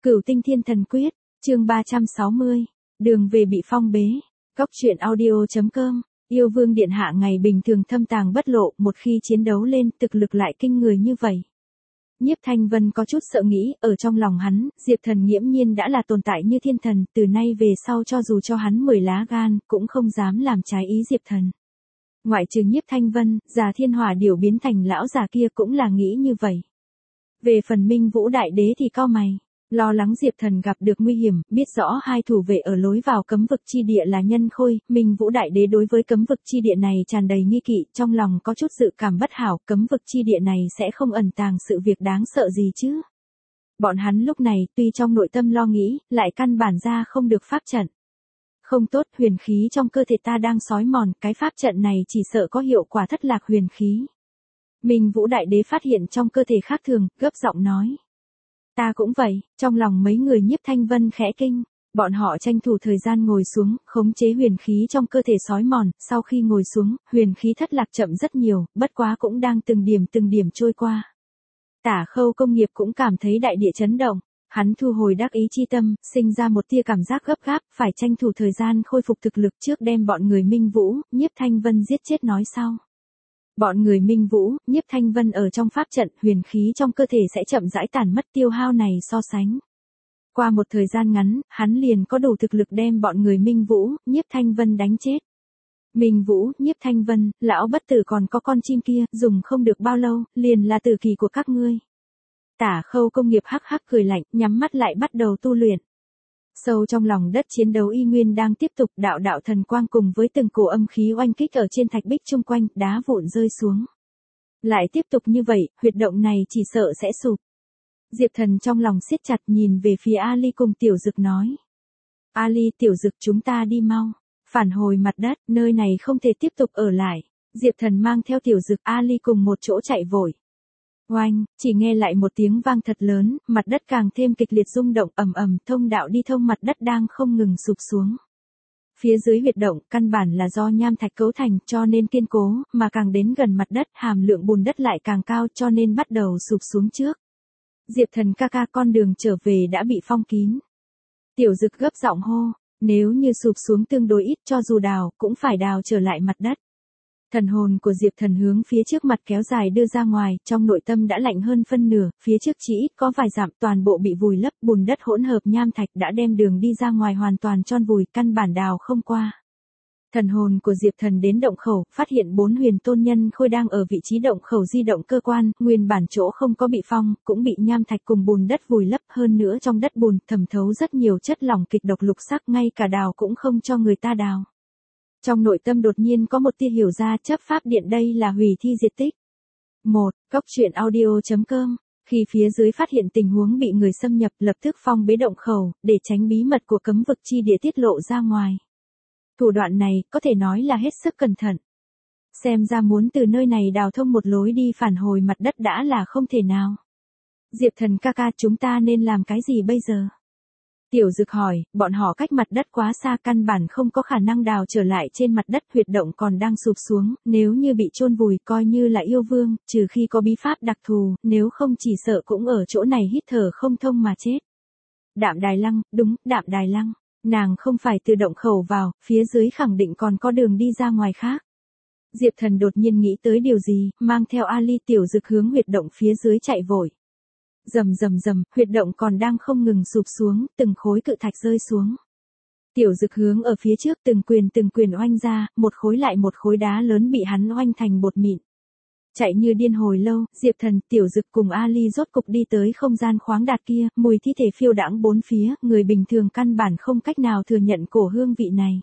Cửu Tinh Thiên Thần Quyết, chương 360, đường về bị phong bế. Cóc truyện audio.com, yêu vương điện hạ ngày bình thường thâm tàng bất lộ, một khi chiến đấu lên thực lực lại kinh người như vậy. Nhiếp Thanh Vân có chút sợ nghĩ, ở trong lòng hắn, Diệp Thần nghiễm nhiên đã là tồn tại như thiên thần, từ nay về sau cho dù cho hắn 10 lá gan, cũng không dám làm trái ý Diệp Thần. Ngoại trừ Nhiếp Thanh Vân, già thiên hỏa điểu biến thành lão già kia cũng là nghĩ như vậy. Về phần Minh Vũ Đại Đế thì cau mày, lo lắng Diệp Thần gặp được nguy hiểm, biết rõ hai thủ vệ ở lối vào cấm vực chi địa là Nhân Khôi, Minh Vũ Đại Đế đối với cấm vực chi địa này tràn đầy nghi kỵ, trong lòng có chút dự cảm bất hảo, cấm vực chi địa này sẽ không ẩn tàng sự việc đáng sợ gì chứ. Bọn hắn lúc này tuy trong nội tâm lo nghĩ, lại căn bản ra không được pháp trận. Không tốt, huyền khí trong cơ thể ta đang xói mòn, cái pháp trận này chỉ sợ có hiệu quả thất lạc huyền khí. Minh Vũ Đại Đế phát hiện trong cơ thể khác thường, gấp giọng nói. Ta cũng vậy, trong lòng mấy người Nhiếp Thanh Vân khẽ kinh, bọn họ tranh thủ thời gian ngồi xuống, khống chế huyền khí trong cơ thể xói mòn, sau khi ngồi xuống, huyền khí thất lạc chậm rất nhiều, bất quá cũng đang từng điểm trôi qua. Tả Khâu Công Nghiệp cũng cảm thấy đại địa chấn động, hắn thu hồi đắc ý chi tâm, sinh ra một tia cảm giác gấp gáp, phải tranh thủ thời gian khôi phục thực lực trước đem bọn người Minh Vũ, Nhiếp Thanh Vân giết chết nói sau. Bọn người Minh Vũ, Nhiếp Thanh Vân ở trong pháp trận, huyền khí trong cơ thể sẽ chậm rãi tản mất tiêu hao này so sánh. Qua một thời gian ngắn, hắn liền có đủ thực lực đem bọn người Minh Vũ, Nhiếp Thanh Vân đánh chết. Minh Vũ, Nhiếp Thanh Vân, lão bất tử còn có con chim kia, dùng không được bao lâu, liền là tử kỳ của các ngươi. Tả Khâu Công Nghiệp hắc hắc cười lạnh, nhắm mắt lại bắt đầu tu luyện. Sâu trong lòng đất chiến đấu y nguyên đang tiếp tục, đạo đạo thần quang cùng với từng cổ âm khí oanh kích ở trên thạch bích chung quanh, đá vụn rơi xuống. Lại tiếp tục như vậy, huyệt động này chỉ sợ sẽ sụp. Diệp Thần trong lòng siết chặt nhìn về phía Ali cùng Tiểu Dực nói. Ali, Tiểu Dực, chúng ta đi mau. Phản hồi mặt đất, nơi này không thể tiếp tục ở lại. Diệp Thần mang theo Tiểu Dực, Ali cùng một chỗ chạy vội. Oanh, chỉ nghe lại một tiếng vang thật lớn, mặt đất càng thêm kịch liệt rung động, ầm ầm, thông đạo đi thông mặt đất đang không ngừng sụp xuống. Phía dưới huyệt động, căn bản là do nham thạch cấu thành, cho nên kiên cố, mà càng đến gần mặt đất, hàm lượng bùn đất lại càng cao, cho nên bắt đầu sụp xuống trước. Diệp Thần ca ca, con đường trở về đã bị phong kín. Tiểu Dực gấp giọng hô, nếu như sụp xuống tương đối ít, cho dù đào, cũng phải đào trở lại mặt đất. Thần hồn của Diệp Thần hướng phía trước mặt kéo dài đưa ra ngoài, trong nội tâm đã lạnh hơn phân nửa, phía trước chỉ ít có vài dặm, toàn bộ bị vùi lấp, bùn đất hỗn hợp nham thạch đã đem đường đi ra ngoài hoàn toàn tròn vùi, căn bản đào không qua. Thần hồn của Diệp Thần đến động khẩu, phát hiện 4 huyền tôn nhân khôi đang ở vị trí động khẩu di động cơ quan, nguyên bản chỗ không có bị phong, cũng bị nham thạch cùng bùn đất vùi lấp, hơn nữa trong đất bùn thẩm thấu rất nhiều chất lỏng kịch độc lục sắc, ngay cả đào cũng không cho người ta đào. Trong nội tâm đột nhiên có một tia hiểu ra, chấp pháp điện đây là hủy thi diệt tích. 1. Cóc truyện audio.com, khi phía dưới phát hiện tình huống bị người xâm nhập, lập tức phong bế động khẩu, để tránh bí mật của cấm vực chi địa tiết lộ ra ngoài. Thủ đoạn này, có thể nói là hết sức cẩn thận. Xem ra muốn từ nơi này đào thông một lối đi phản hồi mặt đất đã là không thể nào. Diệp Thần ca ca, chúng ta nên làm cái gì bây giờ? Tiểu Dực hỏi, bọn họ cách mặt đất quá xa, căn bản không có khả năng đào trở lại trên mặt đất, huyệt động còn đang sụp xuống, nếu như bị chôn vùi coi như là yêu vương, trừ khi có bí pháp đặc thù, nếu không chỉ sợ cũng ở chỗ này hít thở không thông mà chết. Đạm Đài Lăng, đúng, Đạm Đài Lăng, nàng không phải từ động khẩu vào, phía dưới khẳng định còn có đường đi ra ngoài khác. Diệp Thần đột nhiên nghĩ tới điều gì, mang theo Ali Tiểu Dực hướng huyệt động phía dưới chạy vội. Rầm rầm rầm, huyệt động còn đang không ngừng sụp xuống, từng khối cự thạch rơi xuống. Tiểu Dực hướng ở phía trước từng quyền oanh ra, một khối lại một khối đá lớn bị hắn oanh thành bột mịn. Chạy như điên hồi lâu, Diệp Thần, Tiểu Dực cùng Ali rốt cục đi tới không gian khoáng đạt kia, mùi thi thể phiêu đãng bốn phía, người bình thường căn bản không cách nào thừa nhận cổ hương vị này.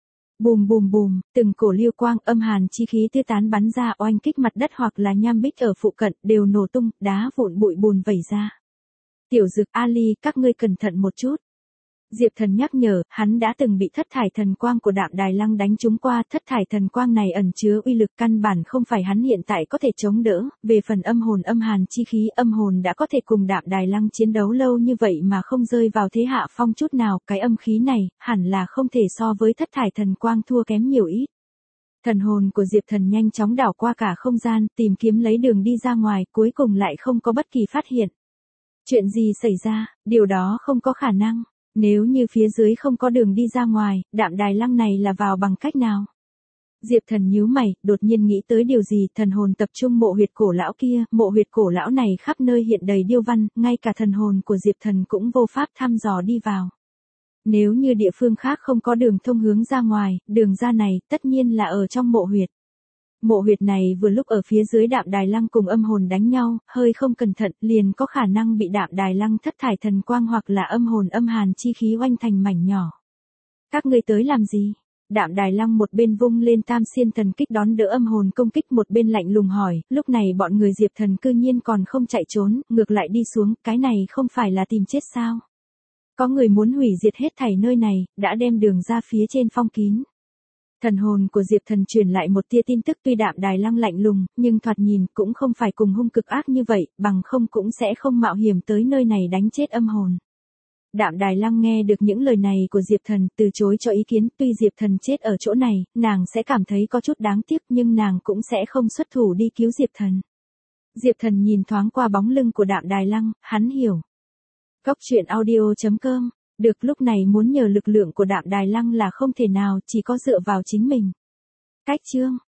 Bùm bùm bùm, từng cổ liêu quang âm hàn chi khí tiêu tán bắn ra oanh kích mặt đất hoặc là nham bích ở phụ cận, đều nổ tung, đá vụn bụi bùn vẩy ra. Tiểu Dực, Ali, các ngươi cẩn thận một chút. Diệp Thần nhắc nhở, hắn đã từng bị thất thải thần quang của Đạm Đài Lăng đánh trúng qua, thất thải thần quang này ẩn chứa uy lực căn bản không phải hắn hiện tại có thể chống đỡ, về phần âm hồn âm hàn chi khí, âm hồn đã có thể cùng Đạm Đài Lăng chiến đấu lâu như vậy mà không rơi vào thế hạ phong chút nào, cái âm khí này, hẳn là không thể so với thất thải thần quang thua kém nhiều ít. Thần hồn của Diệp Thần nhanh chóng đảo qua cả không gian, tìm kiếm lấy đường đi ra ngoài, cuối cùng lại không có bất kỳ phát hiện. Chuyện gì xảy ra, điều đó không có khả năng. Nếu như phía dưới không có đường đi ra ngoài, Đạm Đài Lăng này là vào bằng cách nào? Diệp Thần nhíu mày, đột nhiên nghĩ tới điều gì, thần hồn tập trung mộ huyệt cổ lão kia, mộ huyệt cổ lão này khắp nơi hiện đầy điêu văn, ngay cả thần hồn của Diệp Thần cũng vô pháp thăm dò đi vào. Nếu như địa phương khác không có đường thông hướng ra ngoài, đường ra này tất nhiên là ở trong mộ huyệt. Mộ huyệt này vừa lúc ở phía dưới Đạm Đài Lăng cùng âm hồn đánh nhau, hơi không cẩn thận liền có khả năng bị Đạm Đài Lăng thất thải thần quang hoặc là âm hồn âm hàn chi khí oanh thành mảnh nhỏ. Các ngươi tới làm gì? Đạm Đài Lăng một bên vung lên tam xiên thần kích đón đỡ âm hồn công kích, một bên lạnh lùng hỏi, lúc này bọn người Diệp Thần cư nhiên còn không chạy trốn, ngược lại đi xuống, cái này không phải là tìm chết sao? Có người muốn hủy diệt hết thảy nơi này, đã đem đường ra phía trên phong kín. Thần hồn của Diệp Thần truyền lại một tia tin tức, tuy Đạm Đài Lăng lạnh lùng, nhưng thoạt nhìn cũng không phải cùng hung cực ác như vậy, bằng không cũng sẽ không mạo hiểm tới nơi này đánh chết âm hồn. Đạm Đài Lăng nghe được những lời này của Diệp Thần, từ chối cho ý kiến, tuy Diệp Thần chết ở chỗ này, nàng sẽ cảm thấy có chút đáng tiếc nhưng nàng cũng sẽ không xuất thủ đi cứu Diệp Thần. Diệp Thần nhìn thoáng qua bóng lưng của Đạm Đài Lăng, hắn hiểu. Góc truyện audio.com, được, lúc này muốn nhờ lực lượng của Đạm Đài Lăng là không thể nào, chỉ có dựa vào chính mình. Cách chương